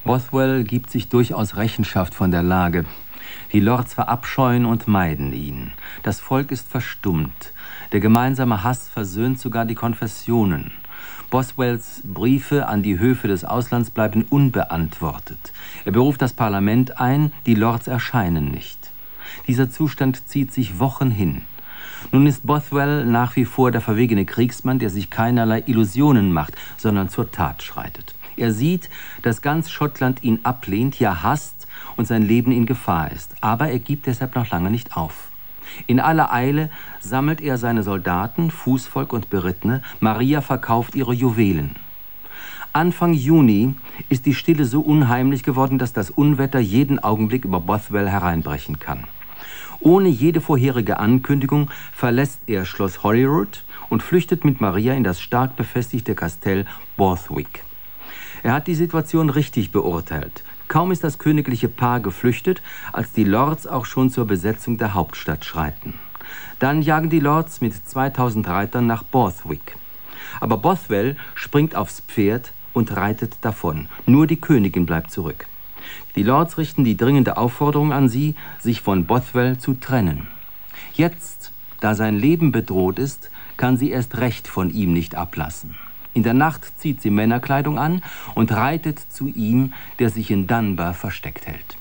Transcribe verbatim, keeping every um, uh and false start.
Bothwell gibt sich durchaus Rechenschaft von der Lage. Die Lords verabscheuen und meiden ihn. Das Volk ist verstummt. Der gemeinsame Hass versöhnt sogar die Konfessionen. Bothwells Briefe an die Höfe des Auslands bleiben unbeantwortet. Er beruft das Parlament ein, die Lords erscheinen nicht. Dieser Zustand zieht sich Wochen hin. Nun ist Bothwell nach wie vor der verwegene Kriegsmann, der sich keinerlei Illusionen macht, sondern zur Tat schreitet. Er sieht, dass ganz Schottland ihn ablehnt, ja hasst und sein Leben in Gefahr ist. Aber er gibt deshalb noch lange nicht auf. In aller Eile sammelt er seine Soldaten, Fußvolk und Berittene. Maria verkauft ihre Juwelen. Anfang Juni ist die Stille so unheimlich geworden, dass das Unwetter jeden Augenblick über Bothwell hereinbrechen kann. Ohne jede vorherige Ankündigung verlässt er Schloss Holyrood und flüchtet mit Maria in das stark befestigte Kastell Borthwick. Er hat die Situation richtig beurteilt. Kaum ist das königliche Paar geflüchtet, als die Lords auch schon zur Besetzung der Hauptstadt schreiten. Dann jagen die Lords mit zweitausend Reitern nach Borthwick. Aber Bothwell springt aufs Pferd und reitet davon. Nur die Königin bleibt zurück. Die Lords richten die dringende Aufforderung an sie, sich von Bothwell zu trennen. Jetzt, da sein Leben bedroht ist, kann sie erst recht von ihm nicht ablassen. In der Nacht zieht sie Männerkleidung an und reitet zu ihm, der sich in Dunbar versteckt hält.